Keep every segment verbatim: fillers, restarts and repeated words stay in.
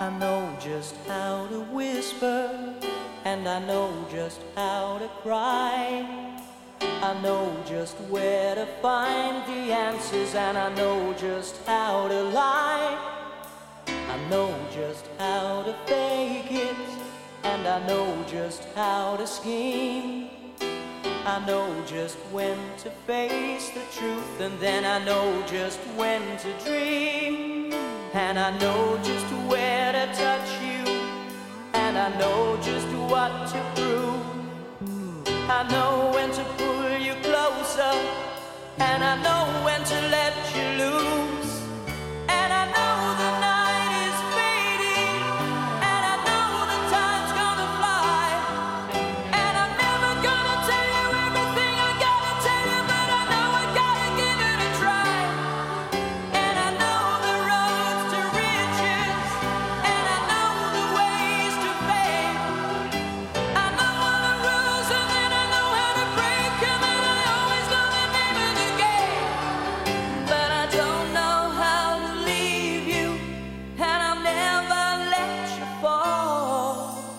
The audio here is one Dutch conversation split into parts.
I know just how to whisper, and I know just how to cry. I know just where to find the answers, and I know just how to lie. I know just how to fake it, and I know just how to scheme. I know just when to face the truth, and then I know just when to dream. And I know just where to touch you, and I know just what to prove. I know when to pull you closer, and I know when to let you loose. And I know the night is fading, and I know the time's gonna fly. And I'm never gonna tell you everything I gotta tell you, but I know I gotta give it a try. And I know the roads to riches, and I know the ways to fame. I know all the rules, and then I know how to break them, and I always know the name of the game. But I don't know how to leave you, and I'll never let you fall.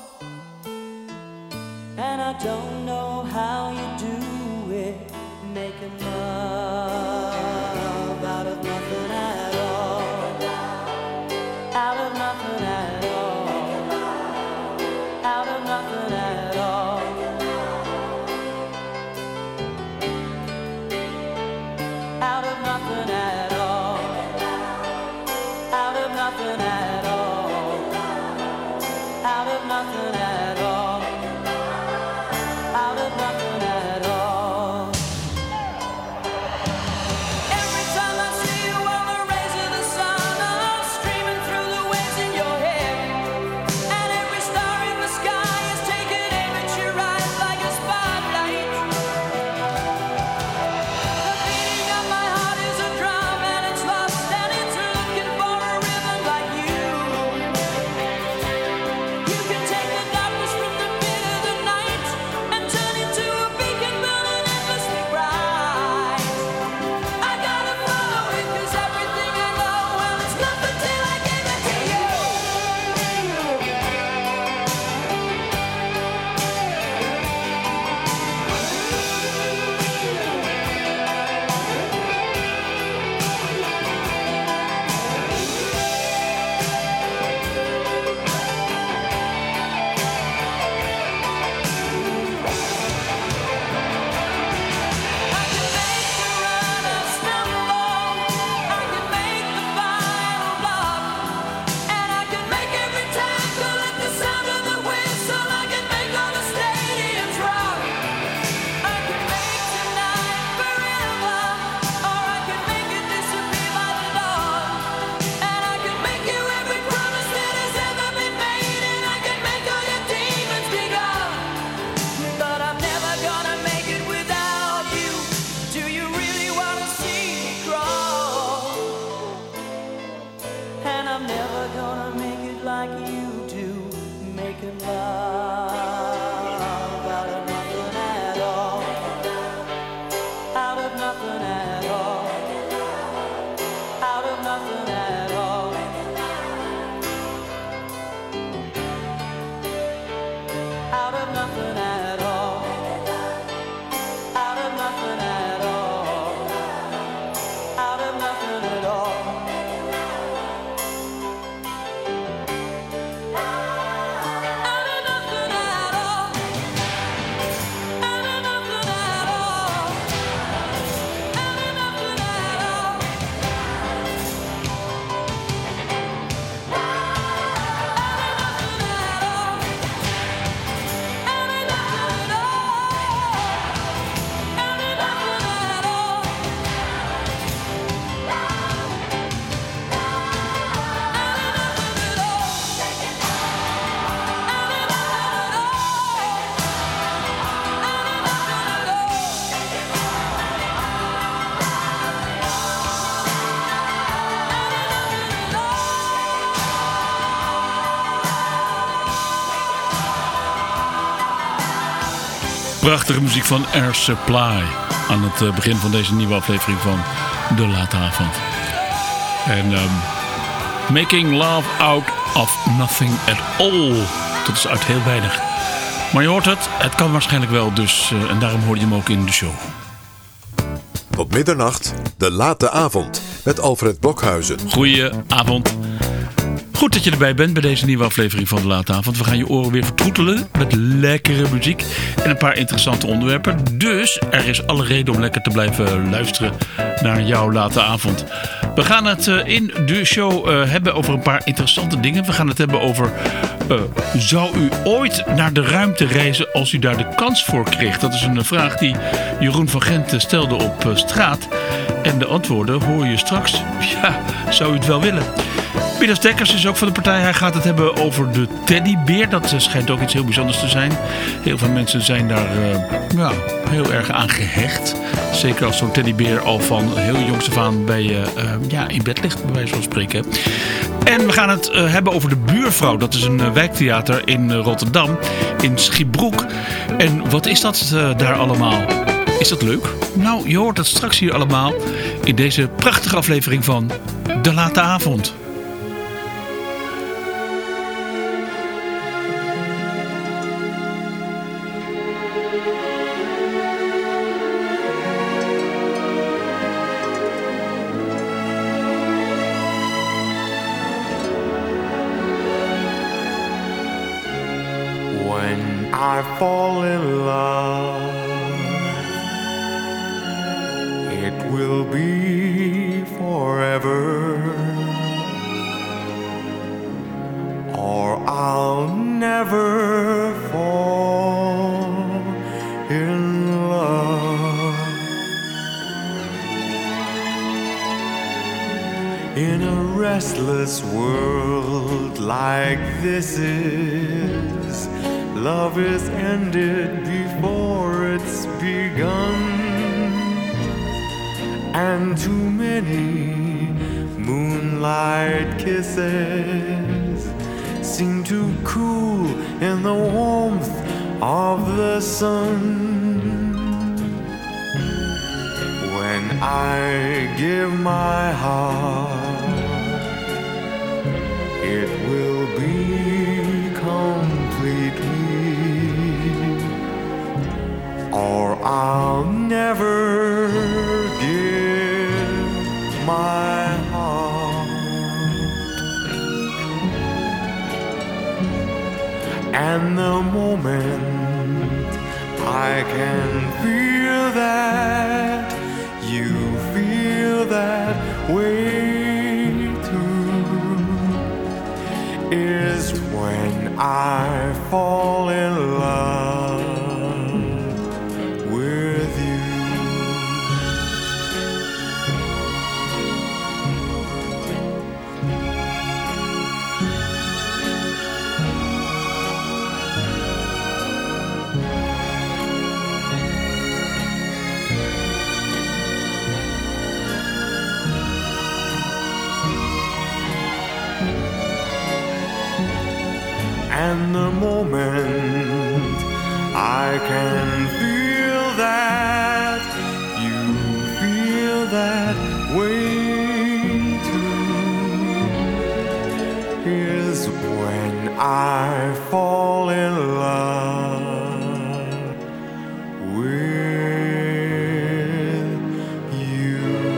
And I don't know how you do it, making love out of nothing at all. Out of nothing at all. Out of nothing at all. Out of nothing at all. Out of nothing at all. Out of nothing at all. Out of nothing at all. Every time I see you on the rays of the sun, I'm streaming through the waves in your hair. And every star in the sky is taking aim at your eyes like a spotlight. The beating of my heart is a drum, and it's lost, and it's looking for a rhythm like you. You can take the darkness from the pit of the night and turn it to a beacon burning endlessly bright. I gotta follow it, 'cause everything I know, well, it's nothing till I give it to you. I can make the runner stumble, I can make the final block, and I can make every tackle at the sound of the whistle. I can make all the stadiums rock. I can make tonight forever, or I can make it disappear by the dawn. And I can make you every promise that has ever been made, and I can make all your demons be gone. But I'm never gonna make it without you. Do you really wanna see me crawl? And I'm never gonna make it like you do, making love out of nothing at all. Out of nothing at all. Out of nothing at all. Out of nothing at all. Out of nothing at all. Out of nothing at all. Out of nothing at all. Out of nothing at all. Out of nothing at all. Prachtige muziek van Air Supply aan het uh, begin van deze nieuwe aflevering van De Late Avond. En um, Making Love Out of Nothing at All. Dat is uit heel weinig. Maar je hoort het, het kan waarschijnlijk wel, dus, uh, en daarom hoor je hem ook in de show. Tot middernacht, de late avond, met Alfred Blokhuizen. Goedenavond. Goed dat je erbij bent bij deze nieuwe aflevering van de Late Avond. We gaan je oren weer vertroetelen met lekkere muziek en een paar interessante onderwerpen. Dus er is alle reden om lekker te blijven luisteren naar jouw Late Avond. We gaan het in de show uh, hebben over een paar interessante dingen. We gaan het hebben over... Uh, zou u ooit naar de ruimte reizen als u daar de kans voor kreeg? Dat is een vraag die Jeroen van Gent stelde op uh, straat. En de antwoorden hoor je straks. Ja, zou u het wel willen? Midas Dekkers is ook van de partij. Hij gaat het hebben over de teddybeer. Dat schijnt ook iets heel bijzonders te zijn. Heel veel mensen zijn daar uh, ja, heel erg aan gehecht. Zeker als zo'n teddybeer al van heel jongs af aan bij je uh, ja, in bed ligt, bij wijze van spreken. En we gaan het uh, hebben over de Buurvrouw. Dat is een uh, wijktheater in uh, Rotterdam, in Schiebroek. En wat is dat uh, daar allemaal? Is dat leuk? Nou, je hoort het straks hier allemaal in deze prachtige aflevering van De Late Avond. I fall in love, it will be forever, or I'll never fall in love. In a restless world like this is, love is ended before it's begun, and too many moonlight kisses seem to cool in the warmth of the sun. When I give my heart, it will be completely, or I'll never give my heart. And the moment I can feel that you feel that way too is when I fall in love with you. And the moment I can feel that you feel that way too is when I fall in love with you.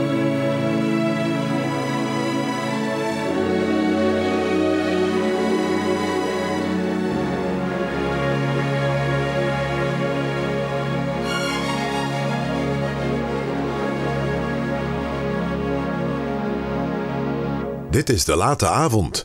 Dit is De Late Avond.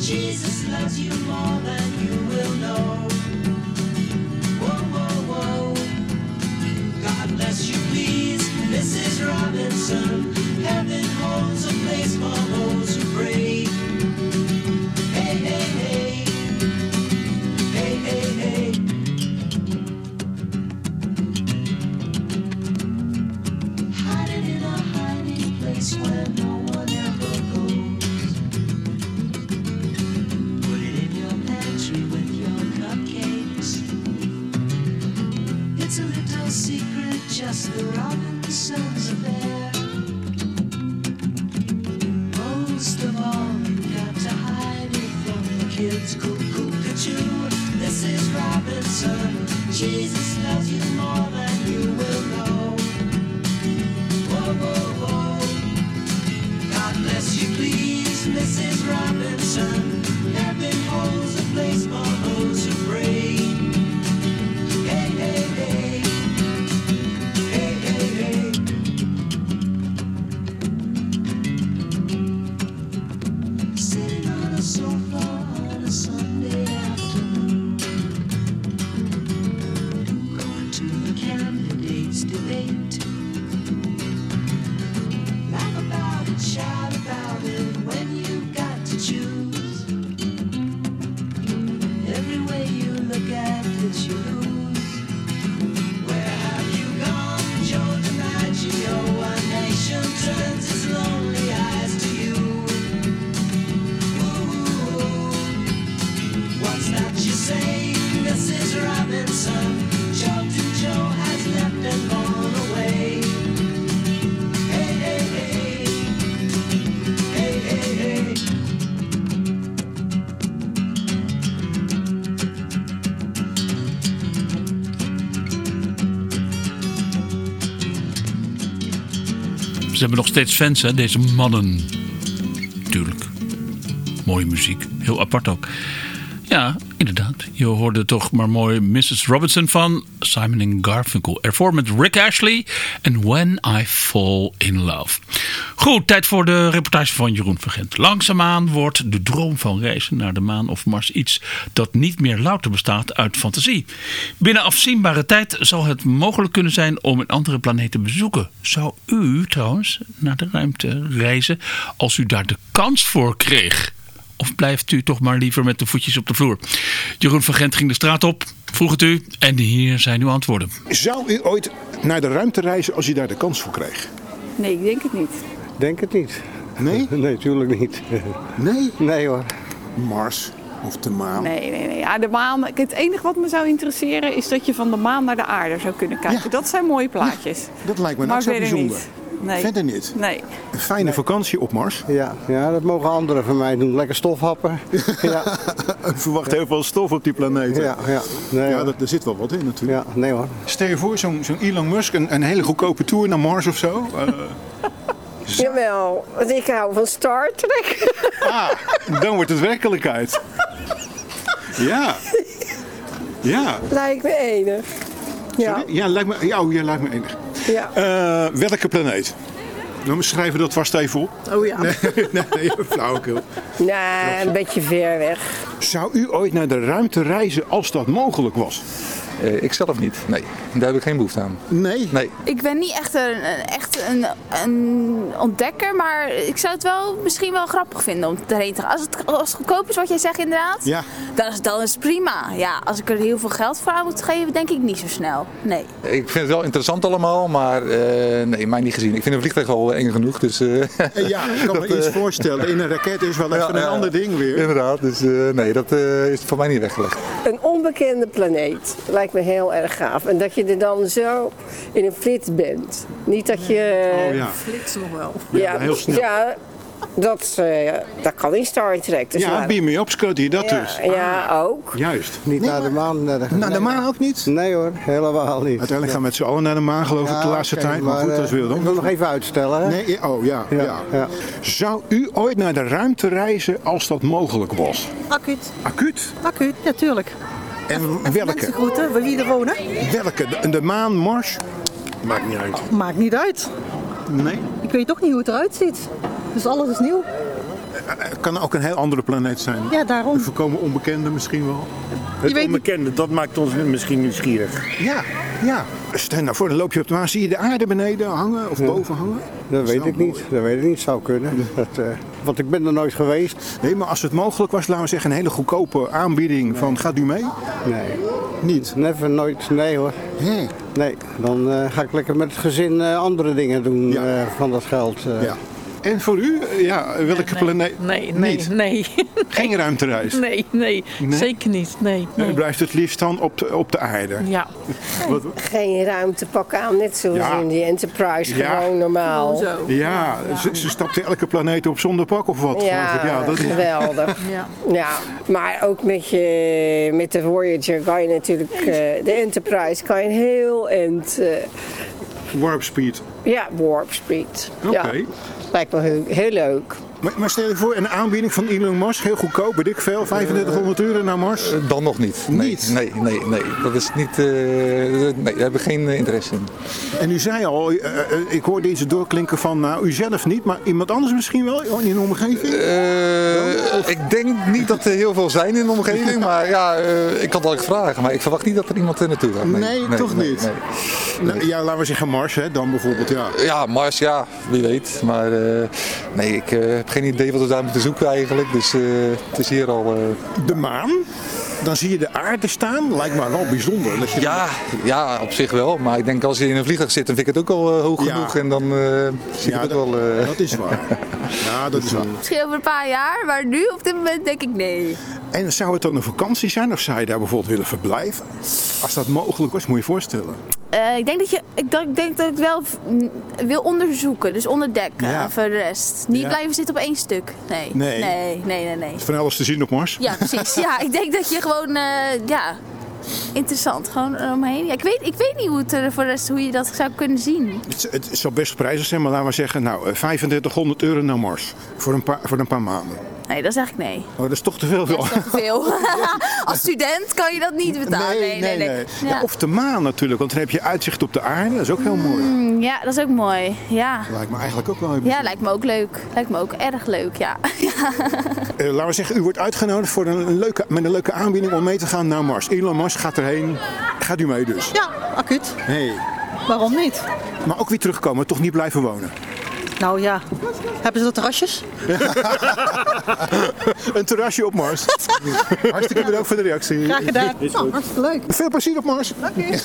Jesus loves you more than you will know. Whoa, whoa, whoa. God bless you, please, Missus Robinson. Heaven holds a place for those who pray. Hey, hey, hey. Hey, hey, hey. Hiding in a hiding place where no one ever goes. Put it in your pantry with your cupcakes. It's a little secret, just the Robinsons affair. Most of all, you got to hide it from the kids. Cuckoo-cuckoo, this is Robinson. Jesus loves you more than you will know. Whoa, whoa, whoa. God bless you, please, Missus Robinson. Heaven holds a place for those who pray. Hey, hey, hey. Hey, hey, hey. Sitting on a sofa on a Sunday afternoon, going to the candidates' debate. Laugh about it, shout about it when you've got to choose. Every way you look at it, you lose. Where have you gone, Joe DiMaggio? A nation turns its lonely eyes to you. Ooh, what's that you say, Missus Robinson? Jolton Joe has left and gone away. Hey, hey, hey. Hey, hey, hey. Ze hebben nog steeds fans, hè, deze mannen. Tuurlijk. Mooie muziek. Heel apart ook. Ja, inderdaad. Je hoorde toch maar mooi missus Robinson van Simon and Garfunkel. Ervoor met Rick Ashley en When I Fall in Love. Goed, tijd voor de reportage van Jeroen Vergent. Langzaamaan wordt de droom van reizen naar de maan of Mars iets dat niet meer louter bestaat uit fantasie. Binnen afzienbare tijd zal het mogelijk kunnen zijn om een andere planeet te bezoeken. Zou u trouwens naar de ruimte reizen als u daar de kans voor kreeg? Of blijft u toch maar liever met de voetjes op de vloer? Jeroen van Gent ging de straat op, vroeg het u en hier zijn uw antwoorden. Zou u ooit naar de ruimte reizen als u daar de kans voor kreeg? Nee, ik denk het niet. Denk het niet. Nee? Nee, tuurlijk niet. Nee? Nee hoor. Mars of de maan? Nee, nee, nee. Ja, de maan, het enige wat me zou interesseren is dat je van de maan naar de aarde zou kunnen kijken. Ja. Dat zijn mooie plaatjes. Ja, dat lijkt me maar nou zo verder bijzonder. niet. Nee. Verder niet? Nee. Een fijne vakantie op Mars? Ja, ja, dat mogen anderen van mij doen. Lekker stofhappen. Ja. Ik verwacht heel veel stof op die planeet. Ja, ja. Nee, ja hoor. dat, er zit wel wat in natuurlijk. Ja, nee hoor. Stel je voor, zo'n zo'n Elon Musk, een, een hele goedkope tour naar Mars of zo. Uh, Jawel, want ik hou van Star Trek. ah, dan wordt het werkelijkheid. Ja. Ja. Lijkt me enig. Ja. Sorry? Ja, lijkt me, ja, oh, ja, lijkt me enig. Ja. Uh, welke planeet? Nou, we schrijven dat vast even op. Oh ja. Nee, nee, nee flauwekul. Nee, een beetje ver weg. Zou u ooit naar de ruimte reizen als dat mogelijk was? Uh, ik zelf niet, nee. Daar heb ik geen behoefte aan. Nee? Nee. Ik ben niet echt een, echt een, een ontdekker, maar ik zou het wel misschien wel grappig vinden om erheen te gaan. Als het, als het goedkoop is, wat jij zegt inderdaad, ja. dan, is, dan is het prima. Ja, als ik er heel veel geld voor aan moet geven, denk ik niet zo snel. Nee. Ik vind het wel interessant allemaal, maar uh, nee, mij niet gezien. Ik vind een vliegtuig al eng genoeg. Dus, uh, ja, ik kan me dat, iets uh, voorstellen. In een raket is wel even ja, een ja, ander ding weer. Inderdaad, dus uh, nee, dat uh, is voor mij niet weggelegd. Een onbekende planeet lijkt me heel erg gaaf. En dat je er dan zo in een flits bent. Niet dat je... Oh ja. Flits nog wel. Ja, Ja, heel snel. Ja, dat, uh, dat kan in Star Trek. Dus Ja, maar... beam me up, Scotty, dat ja, dus. Ja, ook. Juist. Niet Nee, naar de maar- maan. Naar de, Naar de maan ook niet? Nee hoor, helemaal niet. Uiteindelijk gaan we met z'n allen naar de maan, geloof ik, de laatste oké, tijd. Maar goed, eh, dat is weer Ik wil nog even uitstellen. Hè? Nee, ja, oh ja, ja. Ja, ja. Zou u ooit naar de ruimte reizen als dat mogelijk was? Acuut. Acuut? Acuut, natuurlijk. En welke? Mensengroeten, waar wie er wonen? Welke? De, de maan, Mars? Maakt niet uit. Maakt niet uit. Nee? Ik weet toch niet hoe het eruit ziet. Dus alles is nieuw. Het kan ook een heel andere planeet zijn. Ja, daarom. Een volkomen onbekende misschien wel. Het weet onbekende, dat maakt ons misschien nieuwsgierig. Ja, ja. Stel nou voor, dan loop je op de maan, zie je de aarde beneden hangen of boven hangen? Dat weet ik niet. Dat weet ik niet. Zou kunnen. Dat, uh, want ik ben er nooit geweest. Nee, maar als het mogelijk was, laten we zeggen, een hele goedkope aanbieding van gaat u mee? Nee. Niet? Never, nooit. Nee hoor. Hé. Nee, dan uh, ga ik lekker met het gezin uh, andere dingen doen Ja. uh, van dat geld. Uh. Ja. En voor u, ja, welke nee, planeet? Nee, nee, niet? nee. Geen ruimtereis? Nee, nee, Nee? zeker niet. Nee, nee. U blijft het liefst dan op de, op de aarde? Ja. Wat, Geen ruimtepak aan, net zoals Ja. in die Enterprise, Ja. gewoon normaal. Zo. ja, ze, ze stapt elke planeet op zonder pak of wat? Ja, ja dat is... geweldig. Ja. Ja, maar ook met, je, met de Voyager kan je natuurlijk, uh, de Enterprise kan je een heel eind, uh, Warp speed. ja, warp speed. Oké. Ja, lijkt me heel, heel leuk. Maar, maar stel je voor, een aanbieding van Elon Musk, heel goedkoop, weet ik veel, vijfendertighonderd euro naar Mars? Uh, dan nog niet. Nee, Niet? Nee, nee, nee. Dat is niet... Uh, nee, daar hebben we geen uh, interesse in. En u zei al, uh, uh, ik hoorde iets doorklinken van, nou, u zelf niet, maar iemand anders misschien wel in de omgeving? Uh, ik denk niet dat er heel veel zijn in de omgeving, maar ja, uh, ik kan het altijd vragen. Maar ik verwacht niet dat er iemand er naartoe gaat. Nee, Nee, nee, toch nee, niet? nee. Nou, ja, laten we zeggen Mars, hè, dan bijvoorbeeld, ja. Ja, Mars, ja, wie weet. Maar uh, nee, ik uh, heb geen idee wat we daar moeten zoeken eigenlijk. Dus uh, het is hier al... Uh... De maan? Dan zie je de aarde staan. Lijkt me wel bijzonder. Dat je ja, ja, op zich wel. Maar ik denk als je in een vliegtuig zit, dan vind ik het ook al uh, hoog Ja. genoeg. En dan uh, zie Ja, ik het ook dat, wel... Uh... dat is waar. Ja, dat is waar. Misschien over een paar jaar, maar nu op dit moment denk ik nee. En zou het dan een vakantie zijn of zou je daar bijvoorbeeld willen verblijven? Als dat mogelijk was, moet je je voorstellen. Uh, ik denk dat je, ik, dat, ik denk dat ik wel v- n- wil onderzoeken, dus onderdekken Ja. voor de rest. Niet Ja. blijven zitten op één stuk. Nee. Nee. Nee, nee, nee. nee. Van alles te zien op Mars? Ja, precies. Ja, ik denk dat je gewoon, uh, ja, interessant, gewoon eromheen. Ja, ik, weet, ik weet niet hoe, het er voor de rest, hoe je dat zou kunnen zien. Het, het zou best prijzig zijn, maar laten we zeggen, nou, vijfendertighonderd euro naar Mars. Voor een paar, voor een paar maanden. Nee, dat zeg ik nee. Oh, dat is toch te veel? Dat is toch te veel. Als student kan je dat niet betalen. Nee, nee, nee. nee. Ja. Ja. Of de maan natuurlijk, want dan heb je uitzicht op de aarde. Dat is ook heel mooi. Mm, ja, dat is ook mooi. Ja. Lijkt me eigenlijk ook wel heel Ja, lijkt me ook leuk. Lijkt me ook erg leuk, ja. ja. Uh, laten we zeggen, u wordt uitgenodigd voor een, een leuke, met een leuke aanbieding om mee te gaan naar Mars. Elon Musk gaat erheen. Gaat u mee dus? Ja, acuut. Hey. Waarom niet? Maar ook weer terugkomen, toch niet blijven wonen? Nou ja, hebben ze dat terrasjes? Een terrasje op Mars. Hartstikke bedankt voor de reactie. Graag gedaan. Nou, hartstikke leuk. Veel plezier op Mars. Dank u.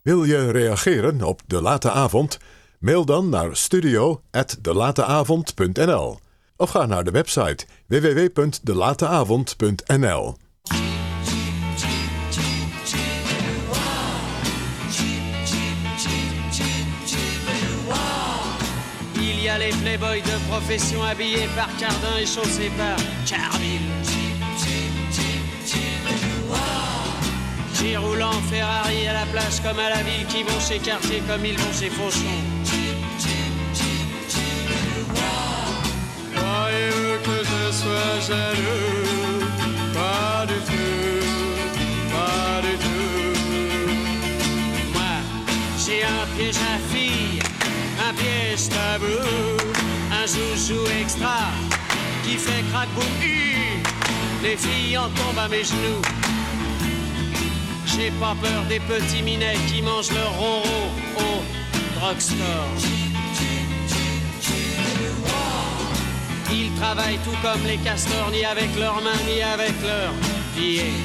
Wil je reageren op De Late Avond? Mail dan naar studio at delateavond punt n l of ga naar de website w w w punt delateavond punt n l. Il y a les playboys de profession habillés par Cardin et chaussés par Carville. Qui roulent en Ferrari à la plage comme à la ville, qui vont chez Cartier comme ils vont chez Fauchon. Croyez-vous que je sois jaloux? Pas du tout, pas du tout. Moi, j'ai un piège à fille, un piège tabou, un joujou extra qui fait crack boum hu. Les filles en tombent à mes genoux. J'ai pas peur des petits minets qui mangent leur ronron au drugstore. Ils travaillent tout comme les castors, ni avec leurs mains, ni avec leurs pieds.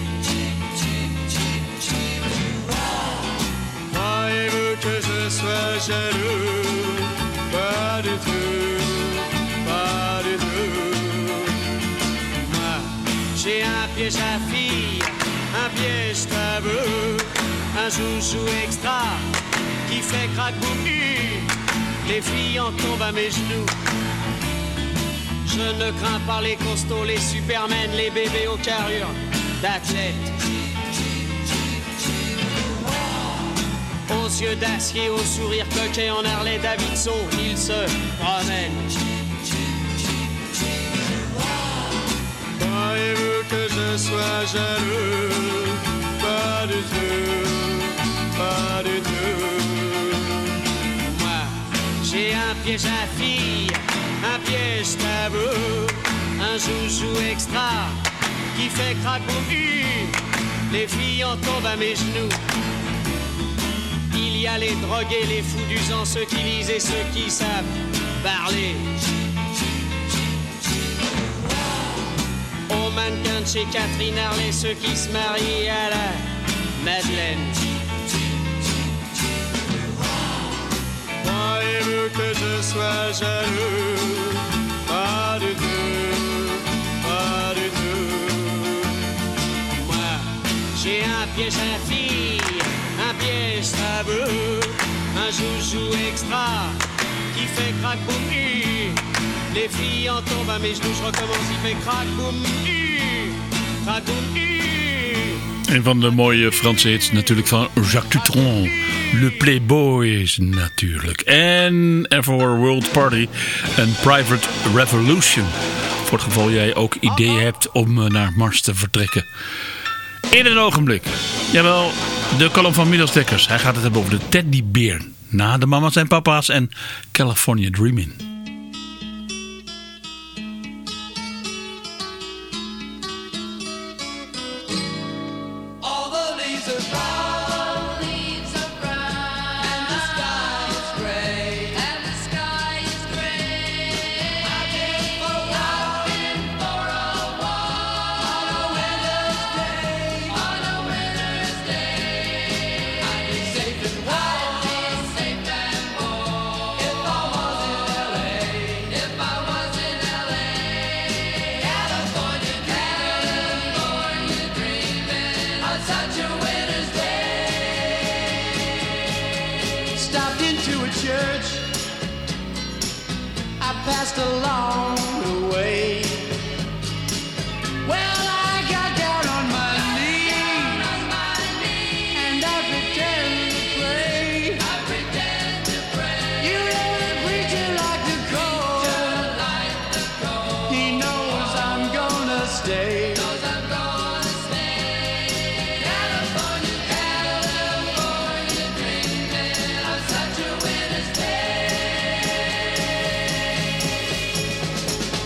Croyez-vous que je sois jaloux? Pas du tout, pas du tout. Moi, j'ai un piège à fille, un piège tabou, un joujou extra qui fait crack boum hu. Les filles en tombent à mes genoux. Je ne crains pas les costauds, les supermen, les bébés aux carrures d'athlètes. Aux yeux d'acier, au sourire coquet en Harley Davidson, ils se promènent. Croyez-vous que je sois jaloux? Pas du tout, pas du tout. Moi, j'ai un piège à fille, un piège tabou, un joujou extra qui fait crack boum hu. Les filles en tombent à mes genoux. Il y a les drogués, les fous du sang, ceux qui lisent et ceux qui savent parler. Aux mannequins de chez Catherine Harley, ceux qui se marient à la Madeleine. Croyez-vous que je sois jaloux? Pas du tout, pas du tout. Moi, j'ai un piège à fille, un piège tabou, un joujou extra qui fait crack boum hu. Les filles en tombent à mes genoux, je recommence, il fait crack boum hu, crack boum hu. Een van de mooie Franse hits natuurlijk van Jacques Dutronc. Le Playboys natuurlijk. En For a World Party en Private Revolution. Voor het geval jij ook ideeën hebt om naar Mars te vertrekken. In een ogenblik. Jawel, de column van Midas Dekkers. Hij gaat het hebben over de teddybeer. Na de mama's en papa's en California Dreamin'. Along the way, well, I got down on my knees, and I pretend to pray. I pretend to pray. You know the preacher like the cold. He knows I'm gonna stay. Knows I'm gonna stay. California, California, dreaming of such a winter's day.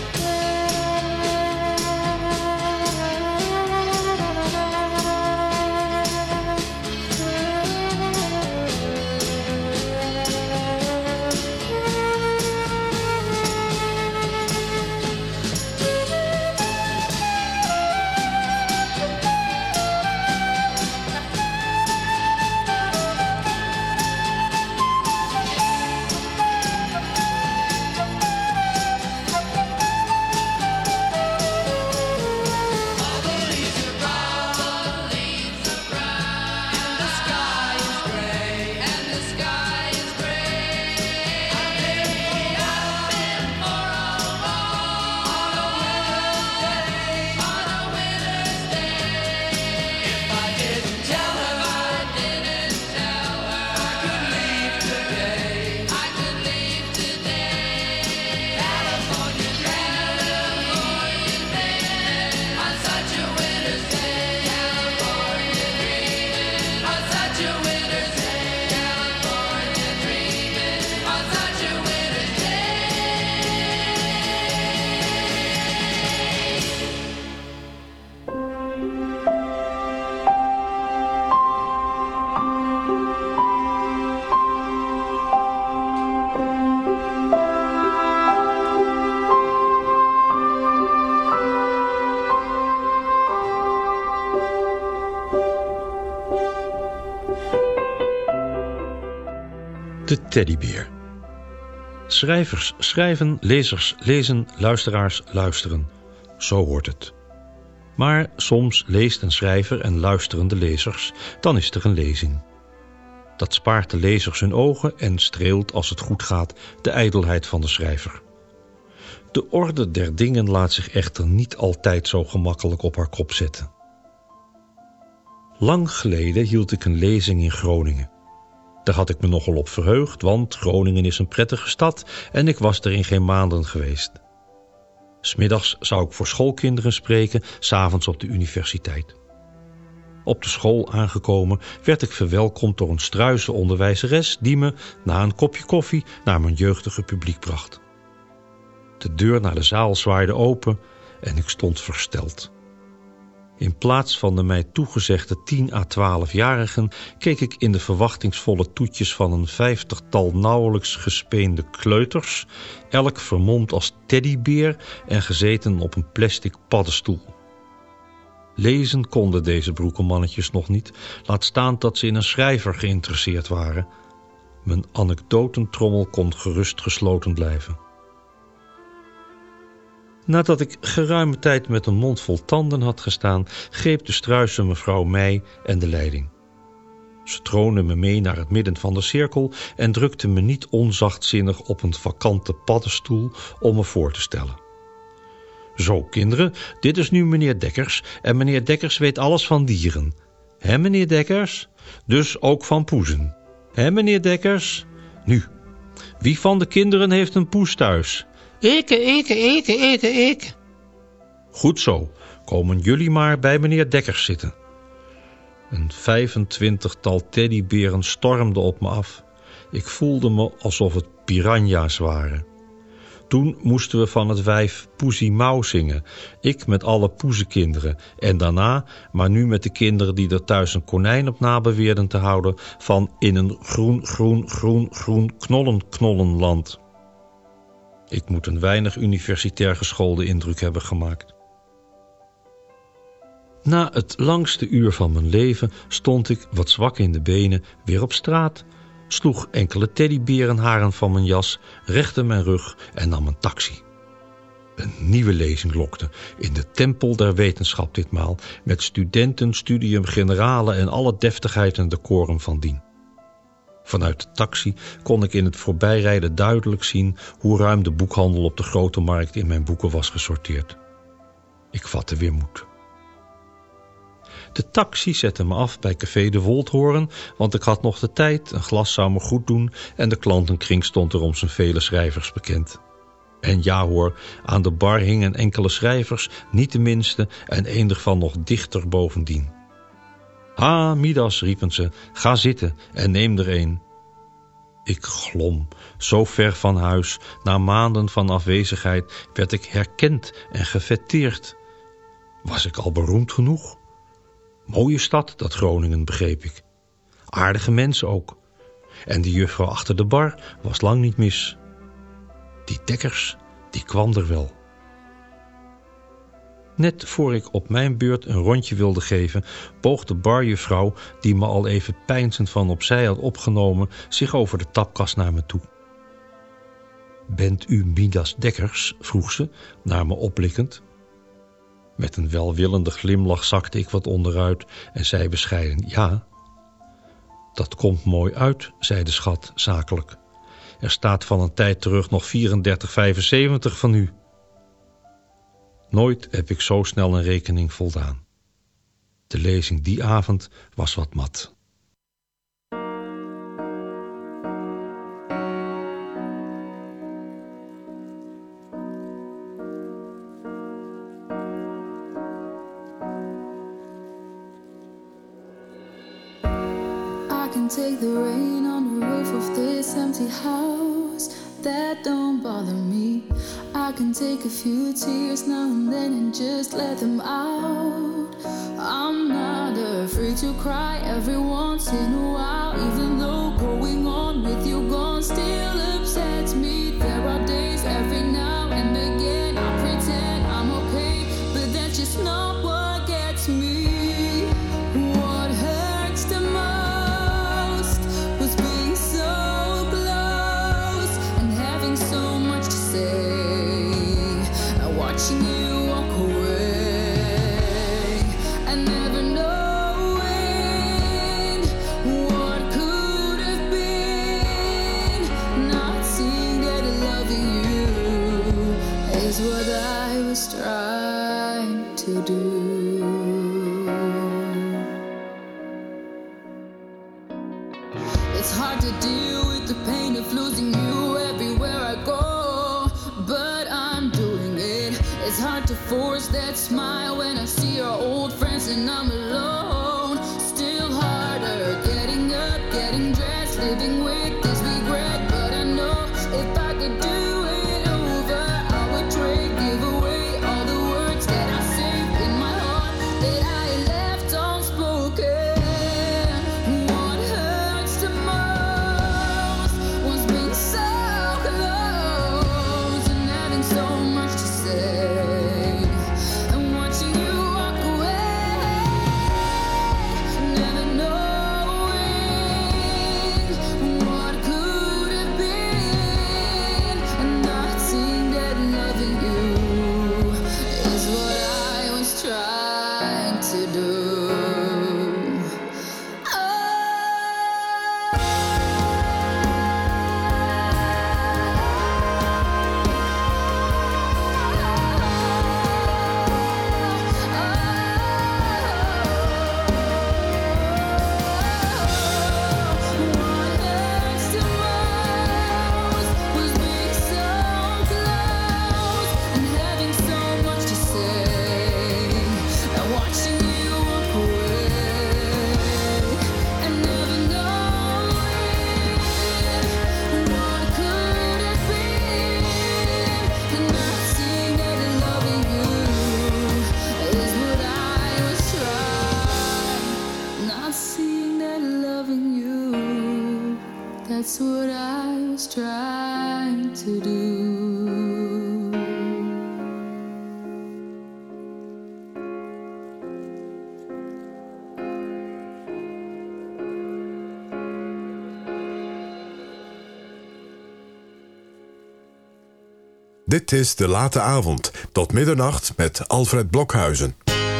De teddybeer. Schrijvers schrijven, lezers lezen, luisteraars luisteren. Zo hoort het. Maar soms leest een schrijver en luisteren de lezers, dan is er een lezing. Dat spaart de lezers hun ogen en streelt, als het goed gaat, de ijdelheid van de schrijver. De orde der dingen laat zich echter niet altijd zo gemakkelijk op haar kop zetten. Lang geleden hield ik een lezing in Groningen. Daar had ik me nogal op verheugd, want Groningen is een prettige stad en ik was er in geen maanden geweest. 'S Middags zou ik voor schoolkinderen spreken, 's avonds op de universiteit. Op de school aangekomen werd ik verwelkomd door een struise onderwijzeres die me, na een kopje koffie, naar mijn jeugdige publiek bracht. De deur naar de zaal zwaaide open en ik stond versteld. In plaats van de mij toegezegde tien à twaalfjarigen keek ik in de verwachtingsvolle toetjes van een vijftigtal nauwelijks gespeende kleuters, elk vermomd als teddybeer en gezeten op een plastic paddenstoel. Lezen konden deze broekenmannetjes nog niet, laat staan dat ze in een schrijver geïnteresseerd waren. Mijn anekdotentrommel kon gerust gesloten blijven. Nadat ik geruime tijd met een mond vol tanden had gestaan, greep de struise mevrouw mij en de leiding. Ze troonde me mee naar het midden van de cirkel en drukte me niet onzachtzinnig op een vakante paddenstoel om me voor te stellen. Zo, kinderen, dit is nu meneer Dekkers en meneer Dekkers weet alles van dieren. Hè, meneer Dekkers? Dus ook van poezen. Hè, meneer Dekkers? Nu, wie van de kinderen heeft een poes thuis? Ik, ik, ik, ik, ik. Goed zo, komen jullie maar bij meneer Dekkers zitten. Een vijfentwintigtal teddyberen stormden op me af. Ik voelde me alsof het piranha's waren. Toen moesten we van het wijf Poesie Mouw zingen. Ik met alle poezenkinderen. En daarna, maar nu met de kinderen die er thuis een konijn op na beweerden te houden, van in een groen, groen, groen, groen knollen, knollenland. Ik moet een weinig universitair geschoolde indruk hebben gemaakt. Na het langste uur van mijn leven stond ik, wat zwak in de benen, weer op straat, sloeg enkele teddyberenharen van mijn jas, rechtte mijn rug en nam een taxi. Een nieuwe lezing lokte, in de tempel der wetenschap ditmaal, met studenten, studium generale en alle deftigheid en decorum van dien. Vanuit de taxi kon ik in het voorbijrijden duidelijk zien hoe ruim de boekhandel op de Grote Markt in mijn boeken was gesorteerd. Ik vatte weer moed. De taxi zette me af bij Café de Woldhoorn, want ik had nog de tijd, een glas zou me goed doen en de klantenkring stond er om zijn vele schrijvers bekend. En ja hoor, aan de bar hingen enkele schrijvers, niet de minste en een ervan nog dichter bovendien. Ha, Midas, riepen ze, ga zitten en neem er een. Ik glom, zo ver van huis, na maanden van afwezigheid werd ik herkend en gefêteerd. Was ik al beroemd genoeg? Mooie stad, dat Groningen, begreep ik. Aardige mensen ook. En die juffrouw achter de bar was lang niet mis. Die Dekkers, die kwam er wel. Net voor ik op mijn beurt een rondje wilde geven, boog de barjuffrouw, die me al even peinzend van opzij had opgenomen, zich over de tapkast naar me toe. Bent u Midas Dekkers? Vroeg ze, naar me opblikkend. Met een welwillende glimlach zakte ik wat onderuit en zei bescheiden ja. Dat komt mooi uit, zei de schat zakelijk. Er staat van een tijd terug nog vierendertig vijfenzeventig van u. Nooit heb ik zo snel een rekening voldaan. De lezing die avond was wat mat. Take the rain on the roof of this empty house. That don't bother me. I can take a few tears now and then and just let them out. I'm not afraid to cry every once in a while, even though going on with you gone still upsets me. There are days every now and again I pretend I'm okay, but that's just not what gets me. What hurts the most was being so close. to do. It's hard to deal with the pain of losing you everywhere I go, but I'm doing it. It's hard to force that smile when I see our old friends and I'm alone. Still harder getting up, getting dressed, living with this regret. But I know if I could do it over, I would trade, give away all the words that I saved in my heart that I left unspoken. What hurts the most was being so close and having so much to say, and watching you walk away, never knowing what could have been, and not seeing that loving you is what I was trying to do. That's what I was trying to do. Dit is De Late Avond, tot middernacht met Alfred Blokhuizen.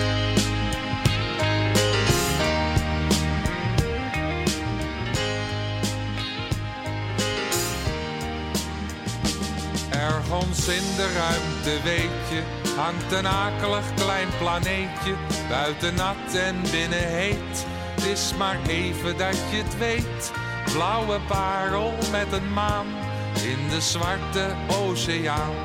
Ergens in de ruimte, weet je, hangt een akelig klein planeetje. Buiten nat en binnen heet, het is maar even dat je het weet. Blauwe parel met een maan in de zwarte oceaan.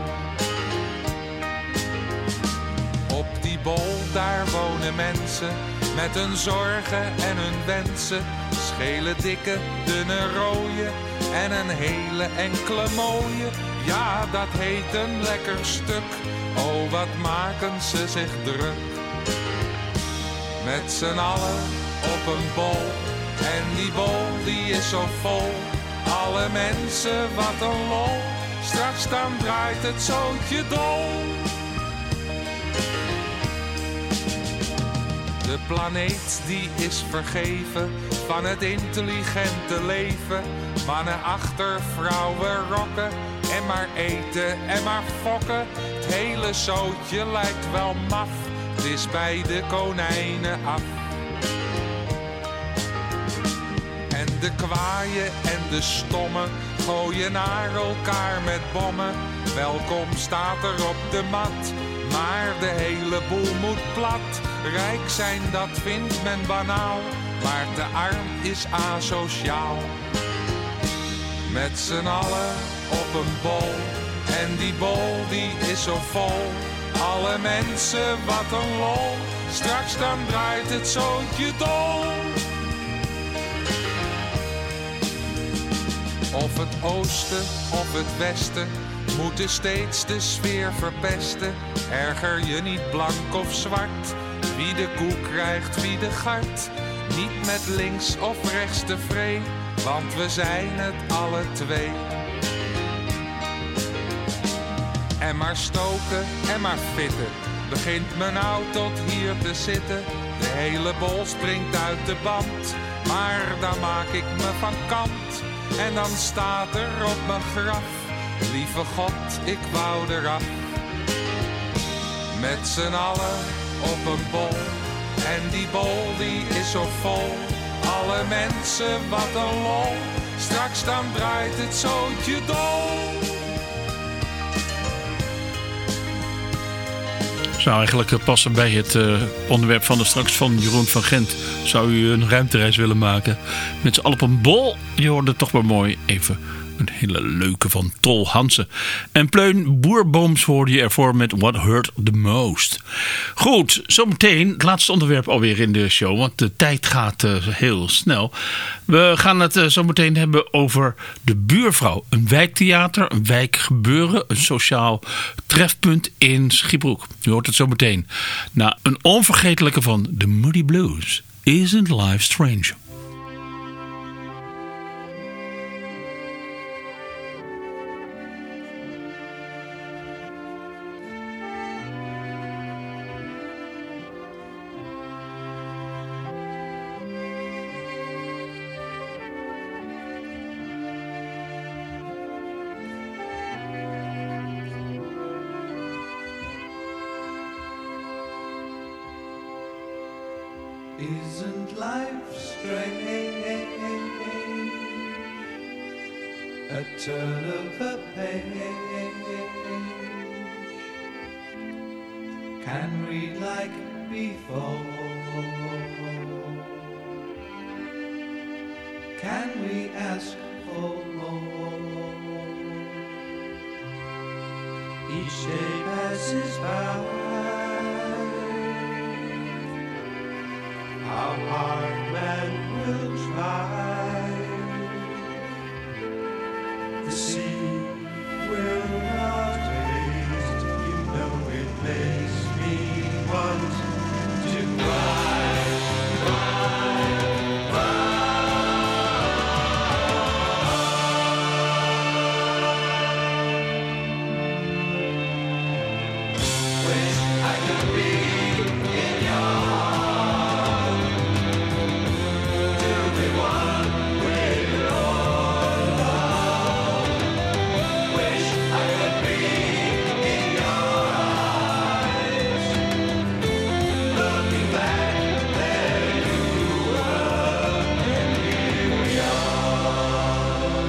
Op die bol daar wonen mensen met hun zorgen en hun wensen. Schele dikke, dunne rode en een hele enkele mooie. Ja, dat heet een lekker stuk. Oh, wat maken ze zich druk. Met z'n allen op een bol. En die bol die is zo vol. Alle mensen, wat een lol. Straks dan draait het zootje dol. De planeet die is vergeven van het intelligente leven. Mannen achter vrouwen rokken en maar eten en maar fokken. Het hele zootje lijkt wel maf, het is bij de konijnen af. En de kwaaien en de stommen gooien naar elkaar met bommen. Welkom staat er op de mat, maar de hele boel moet plat. Rijk zijn, dat vindt men banaal, maar te arm is asociaal. Met z'n allen op een bol, en die bol die is zo vol. Alle mensen, wat een lol, straks dan draait het zootje dol. Of het oosten of het westen moeten steeds de sfeer verpesten. Erger je niet blank of zwart, wie de koe krijgt, wie de gart. Niet met links of rechts tevreden, want we zijn het alle twee. En maar stoken en maar fitten, begint men nou tot hier te zitten. De hele bol springt uit de band, maar dan maak ik me van kant. En dan staat er op mijn graf, lieve God, ik wou eraf. Met z'n allen op een bol, en die bol die is zo vol. Alle mensen, wat een lol, straks dan draait het zootje dol. zou eigenlijk uh, passen bij het uh, onderwerp van de straks van Jeroen van Gent. Zou u een ruimtereis willen maken? Met z'n allen op een bol. Je hoorde toch maar mooi even een hele leuke van Tol Hansen. En Pleun Boerbooms hoorde je ervoor met What Hurt the Most. Goed, zometeen het laatste onderwerp alweer in de show. Want de tijd gaat uh, heel snel. We gaan het uh, zometeen hebben over De Buurvrouw. Een wijktheater, een wijkgebeuren, een sociaal trefpunt in Schiebroek. Je hoort het zometeen. Na een onvergetelijke van The Moody Blues. Isn't Life Strange? Isn't life strange? A turn of a page. Can read like before. Can we ask for more? Each day passes by. How hard man will try. The sea will not taste. You know it makes me want to cry, cry, cry. Wish I could be in your heart. To be one with your love. Wish I could be in your eyes. Looking back, there you were, and here we are.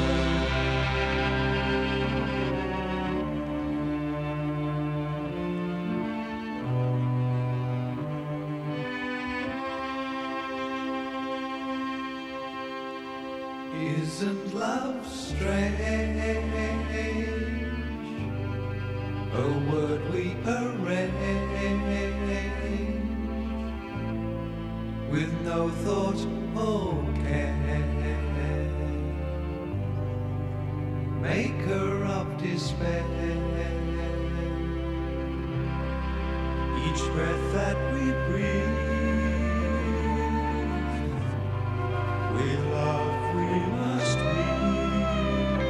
Isn't love strange? A word we arrange with no thought or care. Maker of despair. Each breath that we breathe, we love, we must leave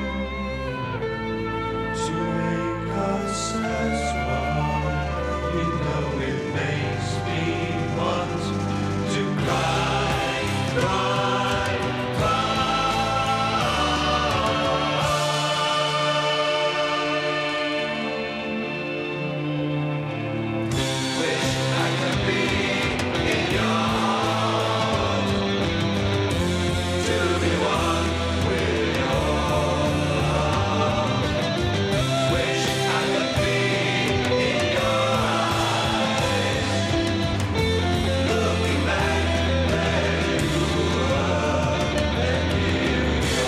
to make us as one. You know it makes me want to cry, cry, cry. Wish I could be in your heart. To be one with your love. Wish I could be in your eyes. Looking back, there you were, and here we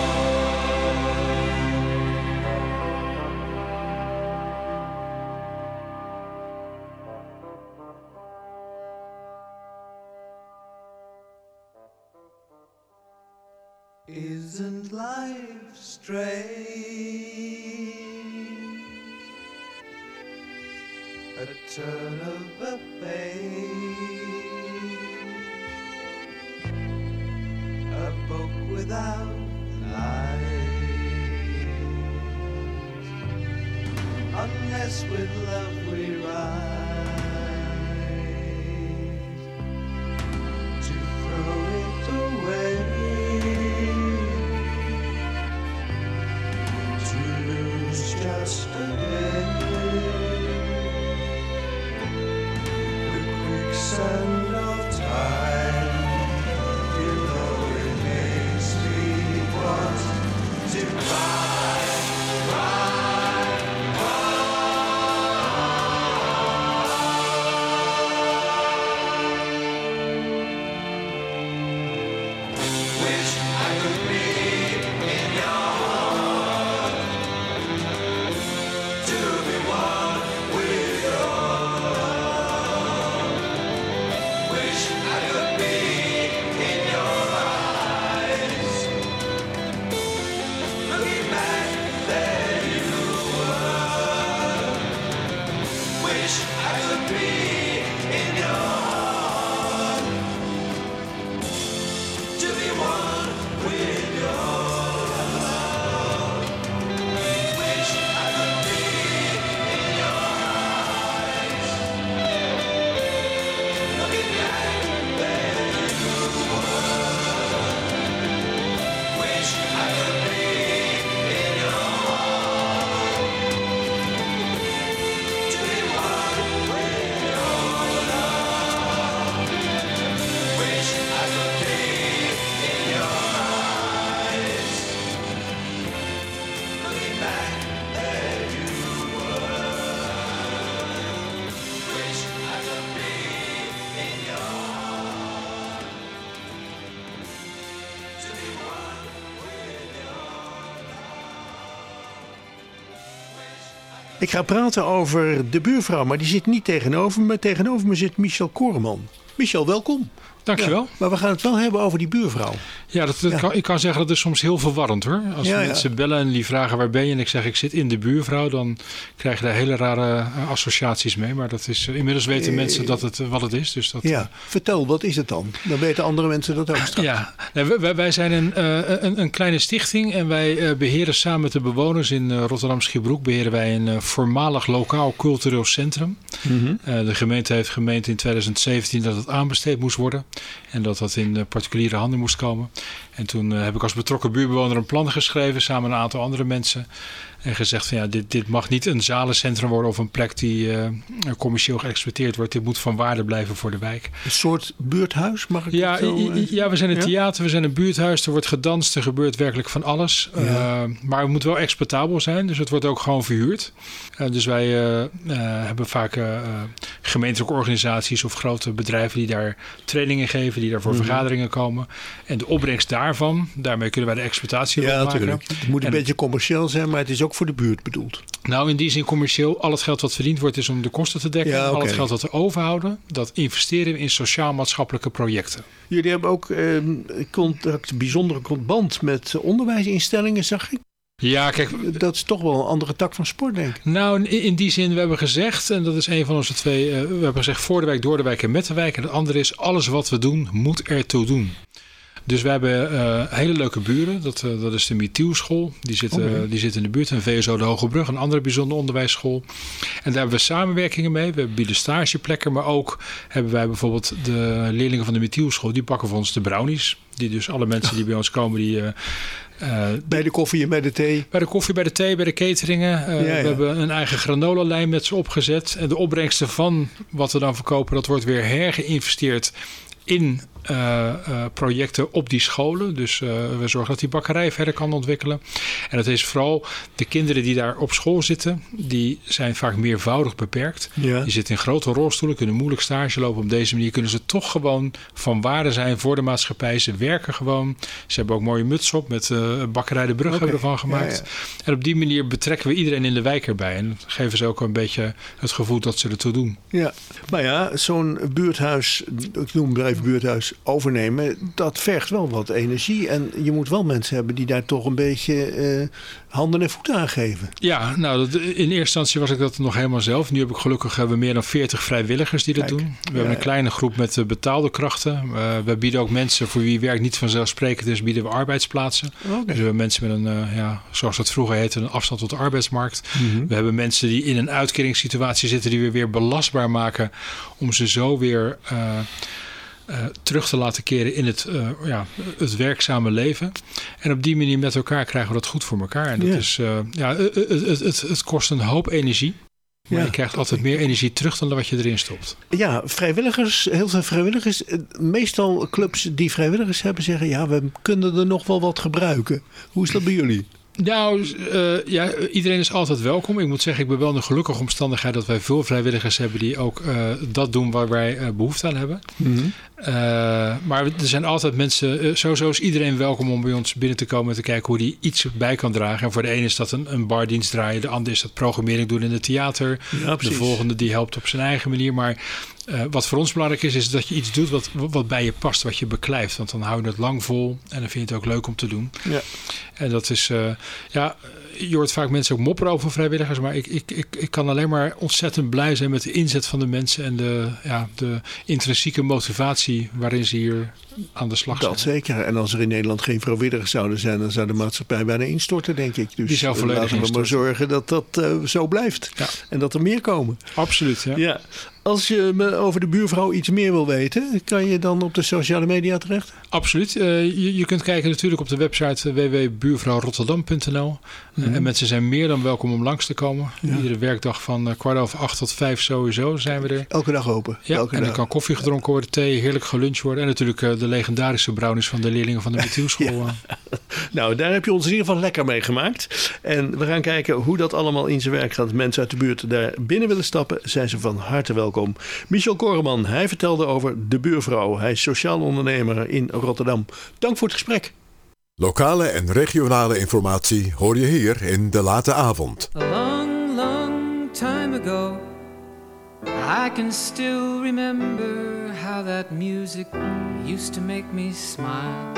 are. Isn't life strange? A turn of a page. A book without lines. Unless with love we rise. To throw it away. To lose just a day. The quicksand of time. You know it makes me want to cry, cry, cry. Ik ga praten over de buurvrouw, maar die zit niet tegenover me. Tegenover me zit Michel Koreman. Michel, welkom. Dankjewel. Ja, maar we gaan het wel hebben over die buurvrouw. Ja, dat, dat Ja. Kan, ik kan zeggen dat is soms heel verwarrend hoor. Als Ja, mensen ja. bellen en die vragen waar ben je en ik zeg ik zit in de buurvrouw, dan krijg je daar hele rare uh, associaties mee. Maar dat is, uh, inmiddels weten Eh, mensen dat het, uh, wat het is. Dus dat, Ja, vertel, wat is het dan? Dan weten andere mensen dat ook straks. Ja, nee, wij, wij zijn een, uh, een, een kleine stichting en wij uh, beheren samen met de bewoners in uh, Rotterdam-Schiebroek beheren wij een uh, voormalig lokaal cultureel centrum. Mm-hmm. Uh, de gemeente heeft gemeend in twintig zeventien dat het aanbesteed moest worden en dat dat in uh, particuliere handen moest komen. En toen uh, heb ik als betrokken buurtbewoner een plan geschreven samen met een aantal andere mensen. En gezegd van ja, dit, dit mag niet een zalencentrum worden of een plek die uh, commercieel geëxploiteerd wordt. Dit moet van waarde blijven voor de wijk. Een soort buurthuis, mag ik Ja, het zo, i- i- uh, ja, we zijn een ja? theater, we zijn een buurthuis. Er wordt gedanst, er gebeurt werkelijk van alles. Ja. Uh, maar het moet wel exploitabel zijn, dus het wordt ook gewoon verhuurd. Uh, dus wij uh, uh, hebben vaak uh, uh, gemeentelijke organisaties of grote bedrijven die daar trainingen geven, die daar voor Mhm. vergaderingen komen. En de opbrengst daarvan, daarmee kunnen wij de exploitatie Ja, maken. natuurlijk. Het moet een En- beetje commercieel zijn, maar het is ook voor de buurt bedoeld. Nou, in die zin commercieel, al het geld wat verdiend wordt is om de kosten te dekken. Ja, Al oké. het geld dat we overhouden, dat investeren we in sociaal-maatschappelijke projecten. Jullie hebben ook eh, contact, bijzondere band met onderwijsinstellingen, zag ik. Ja, kijk, dat is toch wel een andere tak van sport, denk ik. Nou, in, in die zin, we hebben gezegd, en dat is een van onze twee, uh, we hebben gezegd voor de wijk, door de wijk en met de wijk. En het andere is, alles wat we doen, moet ertoe doen. Dus we hebben uh, hele leuke buren. Dat, uh, dat is de Mietielschool. Die zit, uh, Oké. die zit in de buurt. En V S O de Hogebrug, een andere bijzondere onderwijsschool. En daar hebben we samenwerkingen mee. We bieden stageplekken. Maar ook hebben wij bijvoorbeeld de leerlingen van de Mietielschool. Die pakken voor ons de brownies. Die dus alle mensen die bij ons komen, die... Uh, Uh, bij de koffie en bij de thee? Bij de koffie, bij de thee, bij de cateringen. Uh, Ja, ja. We hebben een eigen granola-lijn met ze opgezet. En de opbrengsten van wat we dan verkopen, dat wordt weer hergeïnvesteerd in uh, uh, projecten op die scholen. Dus uh, we zorgen dat die bakkerij verder kan ontwikkelen. En dat is vooral de kinderen die daar op school zitten, die zijn vaak meervoudig beperkt. Ja. Die zitten in grote rolstoelen, kunnen moeilijk stage lopen. Op deze manier kunnen ze toch gewoon van waarde zijn voor de maatschappij. Ze werken gewoon. Ze hebben ook mooie muts op met uh, bakkerij De Brug Oké. hebben we ervan gemaakt. Ja, ja. En op die manier betrekken we iedereen in de wijk erbij. En geven ze ook een beetje het gevoel dat ze ertoe doen. Ja, maar ja, zo'n buurthuis, ik noem het even buurthuis, overnemen, dat vergt wel wat energie. En je moet wel mensen hebben die daar toch een beetje eh, handen en voeten aan geven. Ja, nou, dat- in eerste instantie was ik dat nog helemaal zelf. Nu heb ik gelukkig hebben we meer dan veertig vrijwilligers die dat Kijk, doen. We hebben ja, een ja. kleine groep met uh, betaalde krachten. Uh, we bieden ook mensen voor wie werk niet vanzelfsprekend is, bieden we arbeidsplaatsen. Oké. Dus we hebben mensen met een, uh, ja, zoals dat vroeger heette, een afstand tot de arbeidsmarkt. Mhm. We hebben mensen die in een uitkeringssituatie zitten die we weer belastbaar maken om ze zo weer uh, uh, terug te laten keren in het, uh, ja, het werkzame leven. En op die manier met elkaar krijgen we dat goed voor elkaar. En dat Ja. is, uh, ja, het, het, het, het kost een hoop energie. Maar Ja. je krijgt altijd meer energie terug dan wat je erin stopt. Ja, vrijwilligers, heel veel vrijwilligers. eh, Meestal clubs die vrijwilligers hebben zeggen, ja, we kunnen er nog wel wat gebruiken. Hoe is dat bij jullie? Nou, uh, ja, iedereen is altijd welkom. Ik moet zeggen, ik ben wel in de gelukkige omstandigheid dat wij veel vrijwilligers hebben die ook uh, dat doen waar wij uh, behoefte aan hebben. Mm-hmm. Uh, maar er zijn altijd mensen, uh, sowieso is iedereen welkom om bij ons binnen te komen en te kijken hoe die iets bij kan dragen. En voor de ene is dat een, een bardienst draaien, de ander is dat programmering doen in het theater. Ja, de precies. volgende die helpt op zijn eigen manier. Maar uh, wat voor ons belangrijk is, is dat je iets doet wat, wat bij je past, wat je beklijft. Want dan hou je het lang vol en dan vind je het ook leuk om te doen. Ja. En dat is, uh, ja, je hoort vaak mensen ook mopperen over vrijwilligers. Maar ik, ik, ik, ik kan alleen maar ontzettend blij zijn met de inzet van de mensen. En de, ja, de intrinsieke motivatie waarin ze hier aan de slag zijn. Dat zeker. En als er in Nederland geen vrijwilligers zouden zijn, dan zou de maatschappij bijna instorten, denk ik. Dus Die zou volledig laten we maar instorten. zorgen dat dat uh, zo blijft. Ja. En dat er meer komen. Absoluut, ja. Ja. Als je me over de buurvrouw iets meer wil weten, kan je dan op de sociale media terecht? Absoluut. Uh, je, je kunt kijken natuurlijk op de website w w w punt buurvrouw rotterdam punt n l. Mm-hmm. Uh, en mensen zijn meer dan welkom om langs te komen. Ja. Iedere werkdag van uh, kwart over acht tot vijf sowieso zijn we er. Elke dag open? Ja, Elke en dan dag. kan koffie gedronken worden, thee, heerlijk geluncht worden. En natuurlijk uh, de legendarische brownies van de leerlingen van de Mietielschool. Ja. Nou, daar heb je ons in ieder geval lekker mee gemaakt. En we gaan kijken hoe dat allemaal in zijn werk gaat. Mensen uit de buurt daar binnen willen stappen, zijn ze van harte welkom. Michel Koreman, hij vertelde over de buurvrouw. Hij is sociaal ondernemer in Rotterdam. Dank voor het gesprek. Lokale en regionale informatie hoor je hier in De Late Avond. A long, long time ago. I can still remember how that music used to make me smile.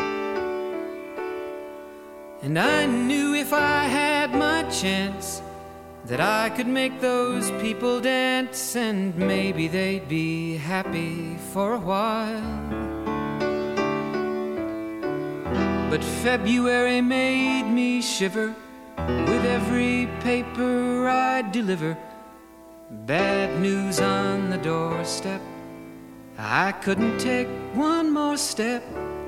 And I knew if I had my chance that I could make those people dance, and maybe they'd be happy for a while. But February made me shiver with every paper I deliver. Bad news on the doorstep. I couldn't take one more step.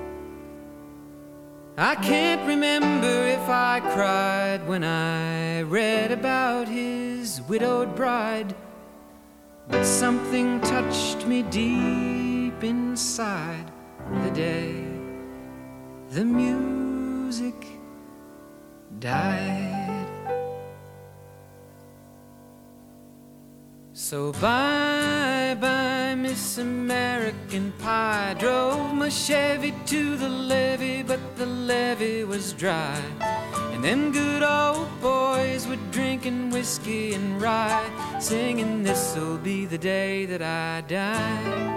I can't remember if I cried when I read about his widowed bride, but something touched me deep inside the day the music died. So bye bye Miss American Pie. Drove my Chevy to the levee, but the levee was dry. And them good old boys were drinking whiskey and rye, singing this'll be the day that I die.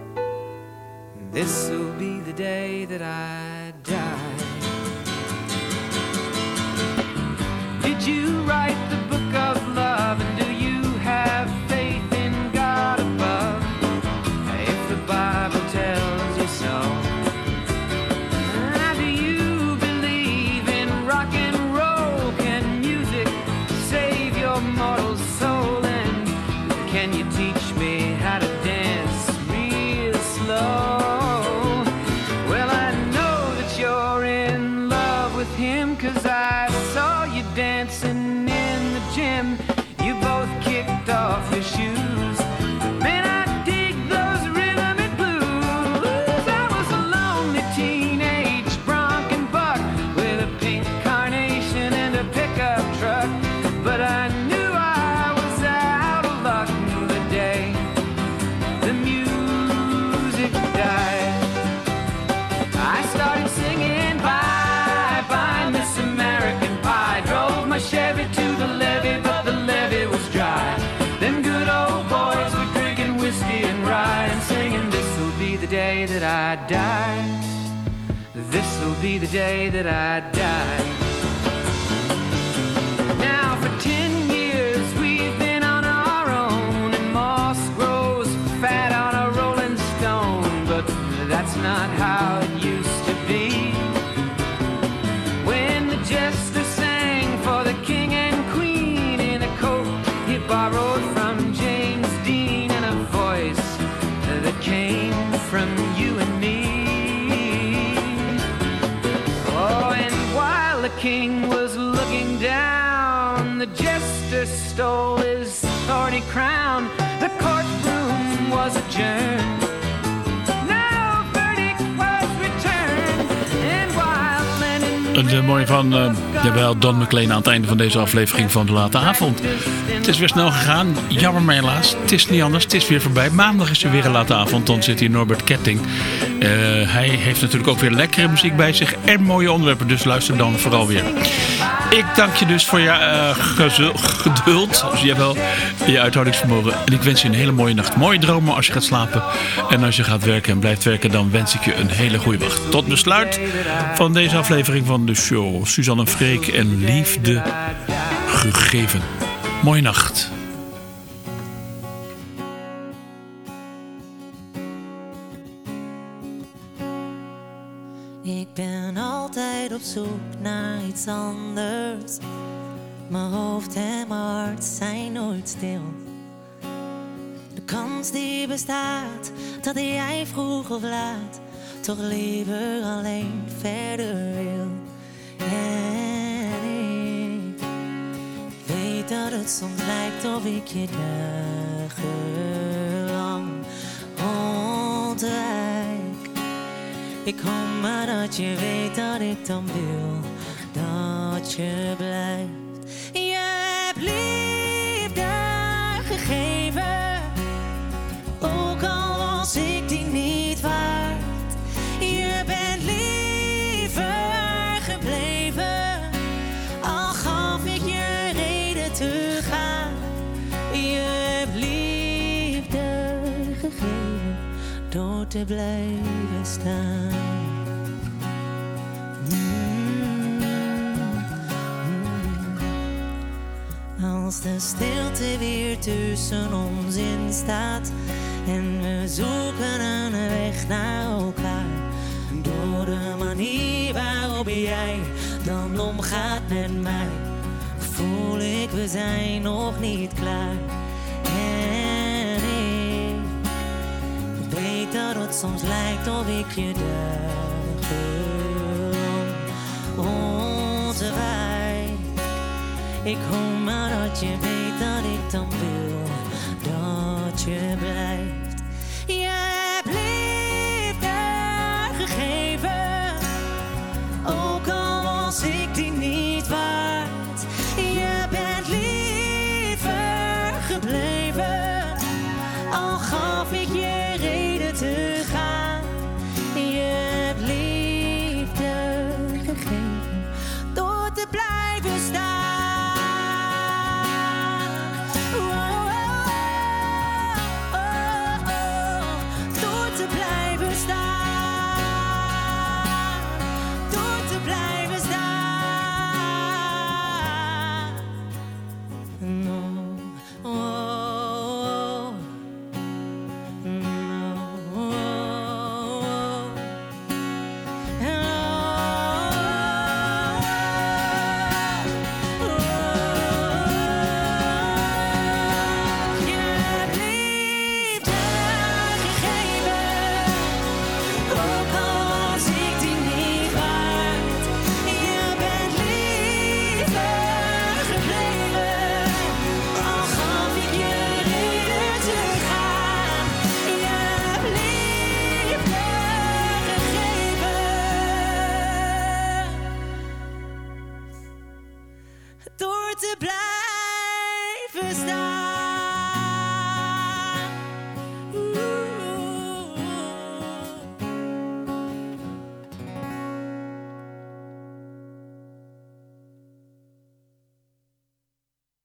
This'll be the day that I die. Did you write the book of love, and do you have faith in God above? If the Bible tells you so. Do you believe in rock and roll? Can music save your mortal soul? And can you teach me how to dance real slow? Well, I know that you're in love with him, 'cause I saw you dancing in the gym. You both kicked off your shoes. Man, I dig those rhythm and blues. I was a lonely teenage bronc and buck with a pink carnation and a pickup truck, but I knew I was out of luck the day the music died. I started singing bye bye Miss American Pie. Drove my Chevy to the levee, but the levee was dry. Them good old boys were drinking whiskey and rye and singing this'll be the day that I die. This'll be the day that I die. Now for ten years we've been on our own, and moss grows fat on a rolling stone, but that's not how it used to be. When the jester sang for the king and queen in a coat he borrowed from James Dean, and a voice that came from you and me. Oh, and while the king was looking down, the jester stole his thorny crown. The courtroom was adjourned. No verdict was returned. And while Lennon... Het uh, mooie van, uh, jawel, Don McLean aan het einde van deze aflevering van De Late Avond. Het is weer snel gegaan, jammer maar helaas. Het is niet anders, het is weer voorbij. Maandag is er weer een Late Avond, dan zit hier Norbert Ketting. Uh, hij heeft natuurlijk ook weer lekkere muziek bij zich en mooie onderwerpen, dus luister dan vooral weer. Ik dank je dus voor je uh, gezu- geduld, dus jawel, je uithoudingsvermogen. En ik wens je een hele mooie nacht. Mooie dromen als je gaat slapen. En als je gaat werken en blijft werken, dan wens ik je een hele goede wacht. Tot besluit van deze aflevering van de show. Suzanne Freek en Liefde Gegeven. Mooie nacht. Ik ben altijd op zoek naar iets anders. Mijn hoofd en mijn hart zijn nooit stil. De kans die bestaat dat jij vroeg of laat toch liever alleen verder wil. En ik weet dat het soms lijkt of ik je dagenlang ontwijk. Ik hoop maar dat je weet dat ik dan wil dat je blijft. Je hebt liefde gegeven, ook al was ik die niet waard. Je bent liever gebleven, al gaf ik je reden te gaan. te blijven staan. Als de stilte weer tussen ons in staat en we zoeken een weg naar elkaar, door de manier waarop jij dan omgaat met mij, voel ik we zijn nog niet klaar. En ik, ik weet dat het soms lijkt of ik je dagenlang ontwijk. Ik hoop maar dat je weet dat ik dan wil dat je blijft. Je hebt liefde gegeven, ook al was ik die niet waard. Je bent liever gebleven, al gaf ik je reden te gaan. Je hebt liefde gegeven, door te blijven staan. Door te blijven staan.